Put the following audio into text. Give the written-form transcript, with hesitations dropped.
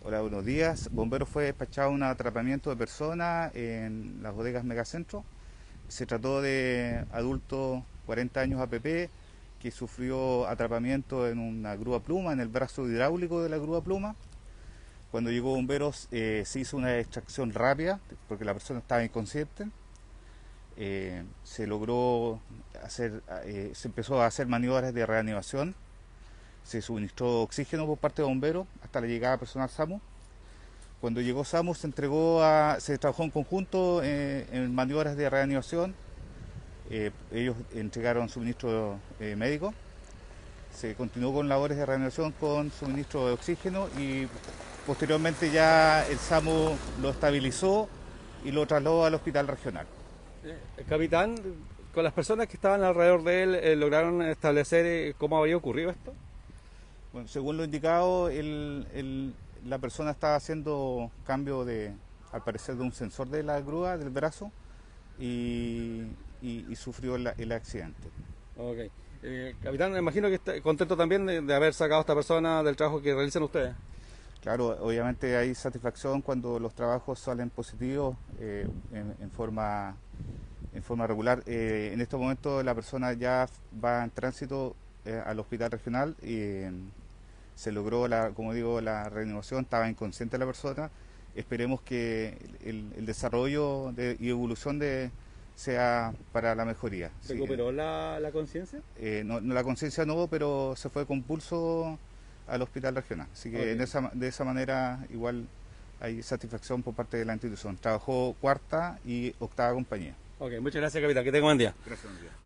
Hola, buenos días. Bomberos fue despachado a un atrapamiento de personas en las bodegas Megacentro. Se trató de adulto 40 años APP que sufrió atrapamiento en una grúa pluma, en el brazo hidráulico de la grúa pluma. Cuando llegó bomberos se hizo una extracción rápida porque la persona estaba inconsciente. Se logró hacer, se empezó a hacer maniobras de reanimación. Se suministró oxígeno por parte de bomberos hasta la llegada personal SAMU. Cuando llegó SAMU se trabajó en conjunto en maniobras de reanimación. Ellos entregaron suministro médico. Se continuó con labores de reanimación con suministro de oxígeno y posteriormente ya el SAMU lo estabilizó y lo trasladó al hospital regional. Capitán, con las personas que estaban alrededor de él, ¿lograron establecer cómo había ocurrido esto? Bueno, según lo indicado, la persona estaba haciendo cambio al parecer, de un sensor de la grúa, del brazo, y, y sufrió el accidente. Ok. Capitán, me imagino que está contento también de haber sacado a esta persona del trabajo que realizan ustedes. Claro, obviamente hay satisfacción cuando los trabajos salen positivos en forma regular. En este momento la persona ya va en tránsito al hospital regional y se logró, como digo, la reanimación. Estaba inconsciente la persona. Esperemos que el desarrollo y evolución sea para la mejoría. ¿Recuperó la conciencia? No, la conciencia no, pero se fue con pulso al hospital regional. Así que Ok. de esa manera igual hay satisfacción por parte de la institución. Trabajó cuarta y octava compañía. Ok, muchas gracias, capitán. Que tenga buen día. Gracias,